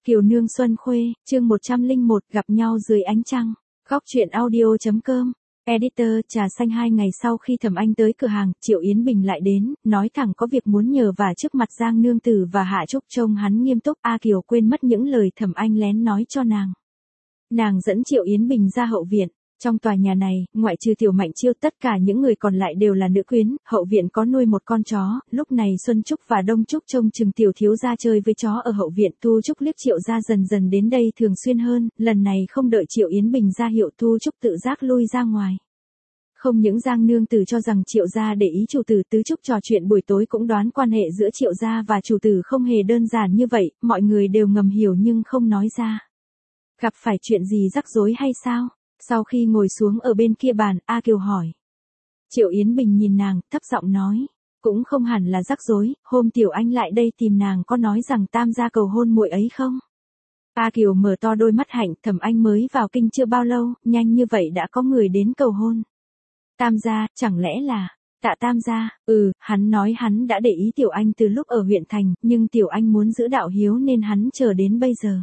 Kiều Nương Xuân Khuê, chương 101, gặp nhau dưới ánh trăng. Góc truyện audio.com. Editor. Trà xanh. 2 ngày sau khi Thẩm Anh tới cửa hàng, Triệu Yến Bình lại đến, nói thẳng có việc muốn nhờ và trước mặt Giang Nương Tử và Hạ Trúc trông hắn nghiêm túc. A Kiều quên mất những lời Thẩm Anh lén nói cho nàng. Nàng dẫn Triệu Yến Bình ra hậu viện. Trong tòa nhà này, ngoại trừ Tiểu Mạnh Chiêu, tất cả những người còn lại đều là nữ quyến. Hậu viện có nuôi một con chó. Lúc này Xuân Trúc và Đông Trúc trông chừng Tiểu thiếu gia chơi với chó ở hậu viện. Thu Trúc liếc Triệu gia dần dần đến đây thường xuyên hơn. Lần này không đợi Triệu Yến Bình ra hiệu, Thu Trúc tự giác lui ra ngoài. Không những Giang Nương Tử cho rằng Triệu gia để ý chủ tử, Tứ Trúc trò chuyện buổi tối cũng đoán quan hệ giữa Triệu gia và chủ tử không hề đơn giản như vậy. Mọi người đều ngầm hiểu nhưng không nói ra. Gặp phải chuyện gì rắc rối hay sao? Sau khi ngồi xuống ở bên kia bàn, A Kiều hỏi. Triệu Yến Bình nhìn nàng, thấp giọng nói. Cũng không hẳn là rắc rối, hôm Tiểu Anh lại đây tìm nàng có nói rằng Tam gia cầu hôn muội ấy không? A Kiều mở to đôi mắt hạnh, Thẩm Anh mới vào kinh chưa bao lâu, nhanh như vậy đã có người đến cầu hôn. Tam gia, chẳng lẽ là... Tạ Tam gia, hắn nói hắn đã để ý Tiểu Anh từ lúc ở huyện thành, nhưng Tiểu Anh muốn giữ đạo hiếu nên hắn chờ đến bây giờ.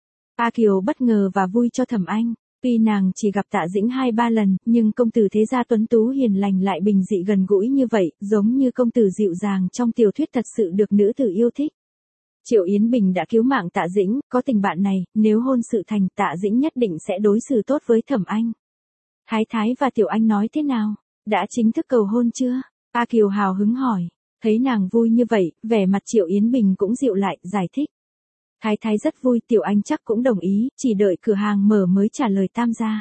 A Kiều bất ngờ và vui cho Thẩm Anh. Tuy nàng chỉ gặp Tạ Dĩnh 2-3 lần, nhưng công tử thế gia tuấn tú hiền lành lại bình dị gần gũi như vậy, giống như công tử dịu dàng trong tiểu thuyết thật sự được nữ tử yêu thích. Triệu Yến Bình đã cứu mạng Tạ Dĩnh, có tình bạn này, nếu hôn sự thành, Tạ Dĩnh nhất định sẽ đối xử tốt với Thẩm Anh. Thái Thái và Tiểu Anh nói thế nào? Đã chính thức cầu hôn chưa? A Kiều hào hứng hỏi. Thấy nàng vui như vậy, vẻ mặt Triệu Yến Bình cũng dịu lại, giải thích. Thái Thái rất vui, Tiểu Anh chắc cũng đồng ý, chỉ đợi cửa hàng mở mới trả lời Tam gia.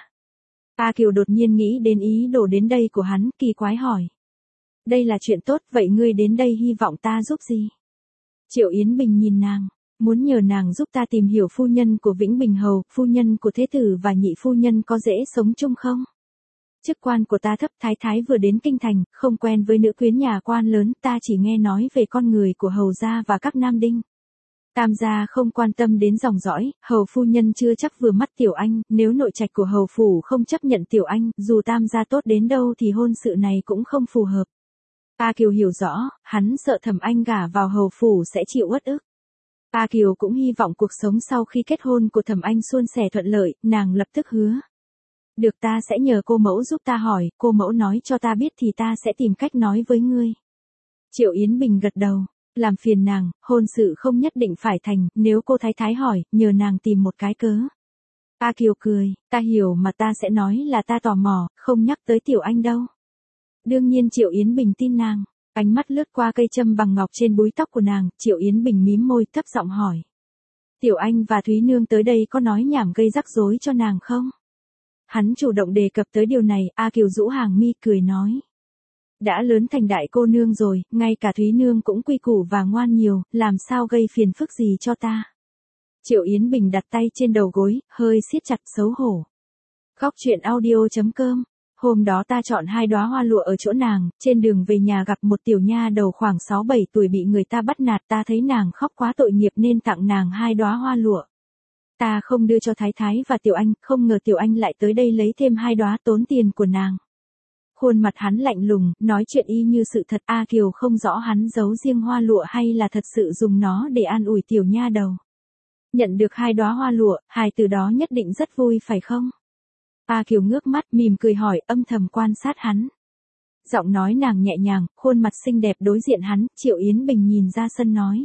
A Kiều đột nhiên nghĩ đến ý đồ đến đây của hắn, kỳ quái hỏi. Đây là chuyện tốt, vậy ngươi đến đây hy vọng ta giúp gì? Triệu Yến Bình nhìn nàng, muốn nhờ nàng giúp ta tìm hiểu phu nhân của Vĩnh Bình Hầu, phu nhân của Thế Tử và nhị phu nhân có dễ sống chung không? Chức quan của ta thấp, Thái Thái vừa đến kinh thành, không quen với nữ quyến nhà quan lớn, ta chỉ nghe nói về con người của hầu gia và các nam đinh. Tam gia không quan tâm đến dòng dõi, hầu phu nhân chưa chắc vừa mắt Tiểu Anh, nếu nội trạch của hầu phủ không chấp nhận Tiểu Anh, dù Tam gia tốt đến đâu thì hôn sự này cũng không phù hợp. A Kiều hiểu rõ, hắn sợ Thẩm Anh gả vào hầu phủ sẽ chịu uất ức. A Kiều cũng hy vọng cuộc sống sau khi kết hôn của Thẩm Anh suôn sẻ thuận lợi, nàng lập tức hứa. Được, ta sẽ nhờ cô mẫu giúp ta hỏi, cô mẫu nói cho ta biết thì ta sẽ tìm cách nói với ngươi. Triệu Yến Bình gật đầu. Làm phiền nàng, hôn sự không nhất định phải thành, nếu cô Thái Thái hỏi, nhờ nàng tìm một cái cớ. A Kiều cười, ta hiểu mà ta sẽ nói là ta tò mò, không nhắc tới Tiểu Anh đâu. Đương nhiên Triệu Yến Bình tin nàng, ánh mắt lướt qua cây châm bằng ngọc trên búi tóc của nàng, Triệu Yến Bình mím môi thấp giọng hỏi. Tiểu Anh và Thúy Nương tới đây có nói nhảm gây rắc rối cho nàng không? Hắn chủ động đề cập tới điều này, A Kiều rũ hàng mi cười nói. Đã lớn thành đại cô nương rồi, ngay cả Thúy Nương cũng quy củ và ngoan nhiều, làm sao gây phiền phức gì cho ta. Triệu Yến Bình đặt tay trên đầu gối, hơi siết chặt xấu hổ. Góc truyện audio.com. Hôm đó ta chọn 2 đóa hoa lụa ở chỗ nàng, trên đường về nhà gặp một tiểu nha đầu khoảng 6-7 tuổi bị người ta bắt nạt, ta thấy nàng khóc quá tội nghiệp nên tặng nàng 2 đóa hoa lụa. Ta không đưa cho Thái Thái và Tiểu Anh, không ngờ Tiểu Anh lại tới đây lấy thêm 2 đóa tốn tiền của nàng. Khuôn mặt hắn lạnh lùng, nói chuyện y như sự thật. A Kiều không rõ hắn giấu riêng hoa lụa hay là thật sự dùng nó để an ủi tiểu nha đầu. Nhận được 2 đóa hoa lụa, hài từ đó nhất định rất vui phải không? A Kiều ngước mắt mỉm cười hỏi, âm thầm quan sát hắn. Giọng nói nàng nhẹ nhàng, khuôn mặt xinh đẹp đối diện hắn. Triệu Yến Bình nhìn ra sân nói.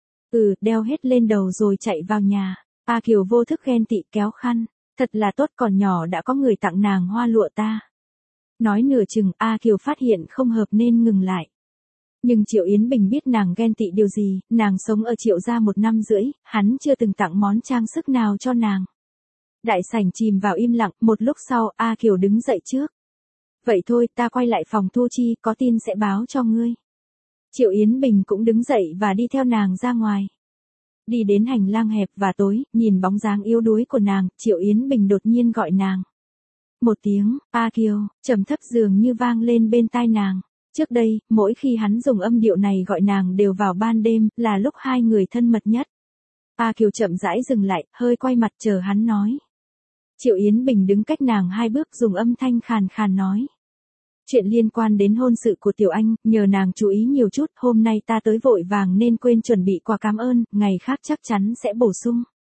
Đeo hết lên đầu rồi chạy vào nhà. A Kiều vô thức ghen tị kéo khăn. Thật là tốt, còn nhỏ đã có người tặng nàng hoa lụa ta. Nói nửa chừng, A Kiều phát hiện không hợp nên ngừng lại. Nhưng Triệu Yến Bình biết nàng ghen tị điều gì, nàng sống ở Triệu gia 1 năm rưỡi, hắn chưa từng tặng món trang sức nào cho nàng. Đại sảnh chìm vào im lặng, một lúc sau, A Kiều đứng dậy trước. Vậy thôi, ta quay lại phòng thu chi, có tin sẽ báo cho ngươi. Triệu Yến Bình cũng đứng dậy và đi theo nàng ra ngoài. Đi đến hành lang hẹp và tối, nhìn bóng dáng yếu đuối của nàng, Triệu Yến Bình đột nhiên gọi nàng. Một tiếng, A Kiều, trầm thấp dường như vang lên bên tai nàng. Trước đây, mỗi khi hắn dùng âm điệu này gọi nàng đều vào ban đêm, là lúc hai người thân mật nhất. A Kiều chậm rãi dừng lại, hơi quay mặt chờ hắn nói. Triệu Yến Bình đứng cách nàng 2 bước dùng âm thanh khàn khàn nói. Chuyện liên quan đến hôn sự của Tiểu Anh, nhờ nàng chú ý nhiều chút, hôm nay ta tới vội vàng nên quên chuẩn bị quà cảm ơn, ngày khác chắc chắn sẽ bổ sung.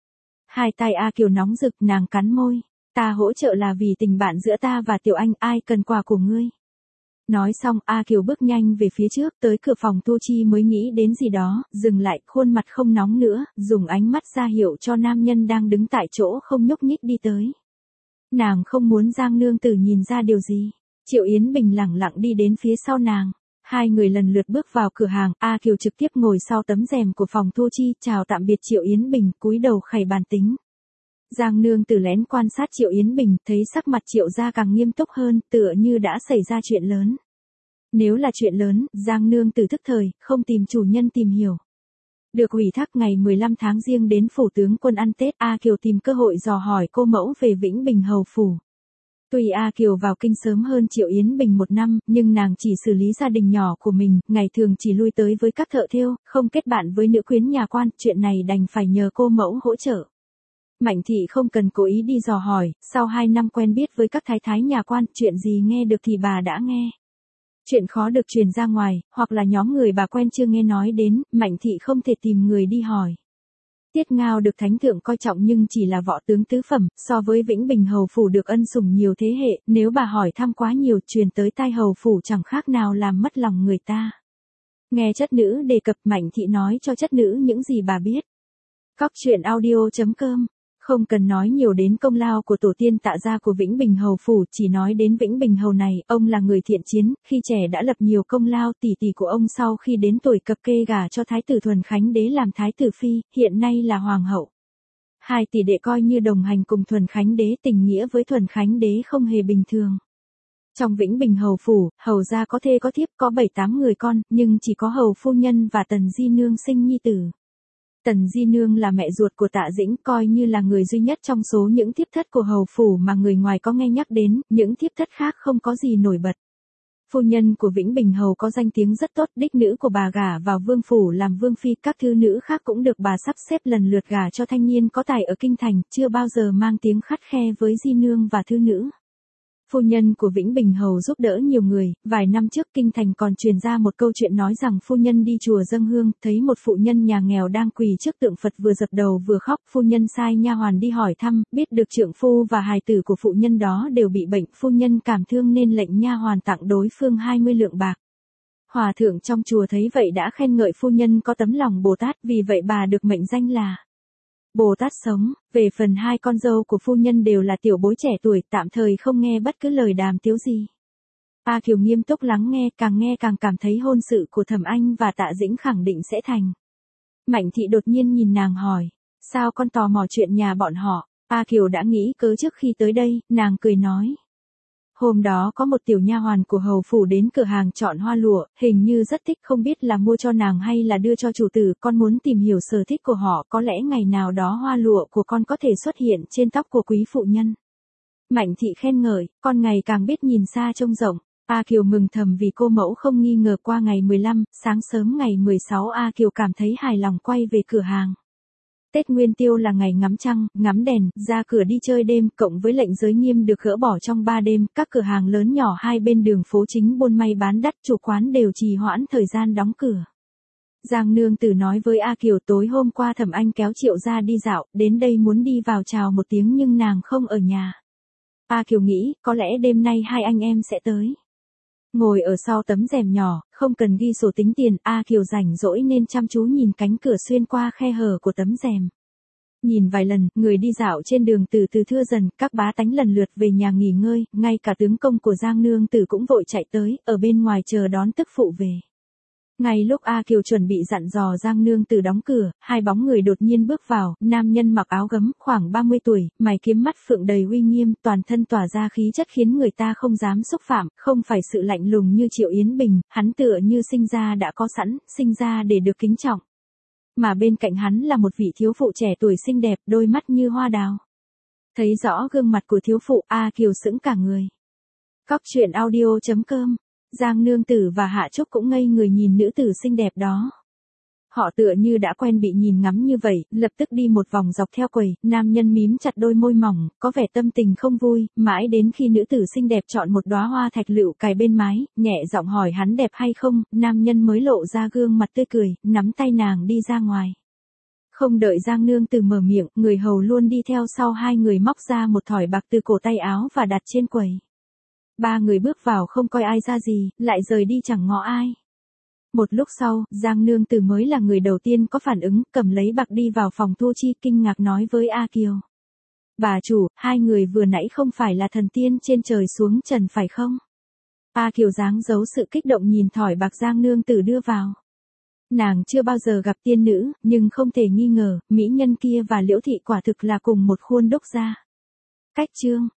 Hai tay A Kiều nóng rực, nàng cắn môi. Ta hỗ trợ là vì tình bạn giữa ta và Tiểu Anh, ai cần quà của ngươi. Nói xong A Kiều bước nhanh về phía trước, tới cửa phòng Thu Chi mới nghĩ đến gì đó, dừng lại, khuôn mặt không nóng nữa, dùng ánh mắt ra hiệu cho nam nhân đang đứng tại chỗ không nhúc nhích đi tới. Nàng không muốn Giang Nương Tử nhìn ra điều gì. Triệu Yến Bình lẳng lặng đi đến phía sau nàng. Hai người lần lượt bước vào cửa hàng, A Kiều trực tiếp ngồi sau tấm rèm của phòng Thu Chi, chào tạm biệt Triệu Yến Bình, cúi đầu khẩy bàn tính. Giang Nương Tử lén quan sát Triệu Yến Bình, thấy sắc mặt Triệu gia càng nghiêm túc hơn, tựa như đã xảy ra chuyện lớn. Nếu là chuyện lớn, Giang Nương Tử thức thời, không tìm chủ nhân tìm hiểu. Được ủy thác ngày 15 tháng Giêng đến phủ tướng quân ăn Tết, A Kiều tìm cơ hội dò hỏi cô mẫu về Vĩnh Bình hầu phủ. Tuy A Kiều vào kinh sớm hơn Triệu Yến Bình 1 năm, nhưng nàng chỉ xử lý gia đình nhỏ của mình, ngày thường chỉ lui tới với các thợ thêu, không kết bạn với nữ quyến nhà quan, chuyện này đành phải nhờ cô mẫu hỗ trợ. Mạnh thị không cần cố ý đi dò hỏi, sau 2 năm quen biết với các thái thái nhà quan, chuyện gì nghe được thì bà đã nghe. Chuyện khó được truyền ra ngoài, hoặc là nhóm người bà quen chưa nghe nói đến, Mạnh thị không thể tìm người đi hỏi. Tiết Ngao được thánh thượng coi trọng nhưng chỉ là võ tướng tứ phẩm, so với Vĩnh Bình hầu phủ được ân sủng nhiều thế hệ, nếu bà hỏi thăm quá nhiều truyền tới tai hầu phủ chẳng khác nào làm mất lòng người ta. Nghe chất nữ đề cập, Mạnh thị nói cho chất nữ những gì bà biết. Cóc truyện audio.com. Không cần nói nhiều đến công lao của tổ tiên Tạ gia của Vĩnh Bình hầu phủ, chỉ nói đến Vĩnh Bình hầu này, ông là người thiện chiến, khi trẻ đã lập nhiều công lao, tỷ tỷ của ông sau khi đến tuổi cập kê gả cho thái tử Thuần Khánh đế làm thái tử phi, hiện nay là hoàng hậu. Hai tỷ đệ coi như đồng hành cùng Thuần Khánh đế, tình nghĩa với Thuần Khánh đế không hề bình thường. Trong Vĩnh Bình hầu phủ, hầu gia có thê có thiếp, có 7-8 người con, nhưng chỉ có hầu phu nhân và Tần Di Nương sinh nhi tử. Tần Di Nương là mẹ ruột của Tạ Dĩnh, coi như là người duy nhất trong số những thiếp thất của hầu phủ mà người ngoài có nghe nhắc đến, những thiếp thất khác không có gì nổi bật. Phu nhân của Vĩnh Bình hầu có danh tiếng rất tốt, đích nữ của bà gả vào vương phủ làm vương phi, các thư nữ khác cũng được bà sắp xếp lần lượt gả cho thanh niên có tài ở kinh thành, chưa bao giờ mang tiếng khắt khe với Di Nương và thư nữ. Phu nhân của Vĩnh Bình hầu giúp đỡ nhiều người, vài năm trước kinh thành còn truyền ra một câu chuyện nói rằng phu nhân đi chùa dâng hương, thấy một phụ nhân nhà nghèo đang quỳ trước tượng Phật vừa dập đầu vừa khóc, phu nhân sai nha hoàn đi hỏi thăm, biết được trượng phu và hài tử của phụ nhân đó đều bị bệnh, phu nhân cảm thương nên lệnh nha hoàn tặng đối phương 20 lượng bạc. Hòa thượng trong chùa thấy vậy đã khen ngợi phu nhân có tấm lòng Bồ Tát, vì vậy bà được mệnh danh là Bồ Tát sống. Về phần hai con dâu của phu nhân đều là tiểu bối trẻ tuổi, tạm thời không nghe bất cứ lời đàm tiếu gì. A Kiều nghiêm túc lắng nghe càng cảm thấy hôn sự của Thẩm Anh và Tạ Dĩnh khẳng định sẽ thành. Mạnh thị đột nhiên nhìn nàng hỏi, sao con tò mò chuyện nhà bọn họ? A Kiều đã nghĩ cớ trước khi tới đây, nàng cười nói. Hôm đó có một tiểu nha hoàn của hầu phủ đến cửa hàng chọn hoa lụa, hình như rất thích, không biết là mua cho nàng hay là đưa cho chủ tử, con muốn tìm hiểu sở thích của họ, có lẽ ngày nào đó hoa lụa của con có thể xuất hiện trên tóc của quý phụ nhân. Mạnh thị khen ngợi, con ngày càng biết nhìn xa trông rộng. A Kiều mừng thầm vì cô mẫu không nghi ngờ. Qua ngày 15, sáng sớm ngày 16 A Kiều cảm thấy hài lòng quay về cửa hàng. Tết Nguyên Tiêu là ngày ngắm trăng, ngắm đèn, ra cửa đi chơi đêm, cộng với lệnh giới nghiêm được gỡ bỏ trong 3 đêm, các cửa hàng lớn nhỏ hai bên đường phố chính buôn may bán đắt, chủ quán đều trì hoãn thời gian đóng cửa. Giang Nương Tử nói với A Kiều tối hôm qua Thẩm Anh kéo Triệu gia đi dạo, đến đây muốn đi vào chào một tiếng nhưng nàng không ở nhà. A Kiều nghĩ, có lẽ đêm nay hai anh em sẽ tới. Ngồi ở sau tấm rèm nhỏ, không cần ghi sổ tính tiền, A Kiều rảnh rỗi nên chăm chú nhìn cánh cửa xuyên qua khe hở của tấm rèm. Nhìn vài lần, người đi dạo trên đường từ từ thưa dần, các bá tánh lần lượt về nhà nghỉ ngơi, ngay cả tướng công của Giang Nương Tử cũng vội chạy tới, ở bên ngoài chờ đón tức phụ về. Ngay lúc A Kiều chuẩn bị dặn dò Giang Nương Tử đóng cửa, hai bóng người đột nhiên bước vào, nam nhân mặc áo gấm, khoảng 30 tuổi, mày kiếm mắt phượng đầy uy nghiêm, toàn thân tỏa ra khí chất khiến người ta không dám xúc phạm, không phải sự lạnh lùng như Triệu Yến Bình, hắn tựa như sinh ra đã có sẵn, sinh ra để được kính trọng. Mà bên cạnh hắn là một vị thiếu phụ trẻ tuổi xinh đẹp, đôi mắt như hoa đào. Thấy rõ gương mặt của thiếu phụ, A Kiều sững cả người. Cóc truyện audio.com. Giang Nương Tử và Hạ Trúc cũng ngây người nhìn nữ tử xinh đẹp đó. Họ tựa như đã quen bị nhìn ngắm như vậy, lập tức đi một vòng dọc theo quầy, nam nhân mím chặt đôi môi mỏng, có vẻ tâm tình không vui, mãi đến khi nữ tử xinh đẹp chọn một đóa hoa thạch lựu cài bên mái, nhẹ giọng hỏi hắn đẹp hay không, nam nhân mới lộ ra gương mặt tươi cười, nắm tay nàng đi ra ngoài. Không đợi Giang Nương Tử mở miệng, người hầu luôn đi theo sau hai người móc ra một thỏi bạc từ cổ tay áo và đặt trên quầy. Ba người bước vào không coi ai ra gì, lại rời đi chẳng ngó ai. Một lúc sau, Giang Nương Tử mới là người đầu tiên có phản ứng, cầm lấy bạc đi vào phòng thu chi, kinh ngạc nói với A Kiều. Bà chủ, hai người vừa nãy không phải là thần tiên trên trời xuống trần phải không? A Kiều dáng giấu sự kích động nhìn thỏi bạc Giang Nương Tử đưa vào. Nàng chưa bao giờ gặp tiên nữ, nhưng không thể nghi ngờ, mỹ nhân kia và Liễu Thị quả thực là cùng một khuôn đúc ra. Cách chương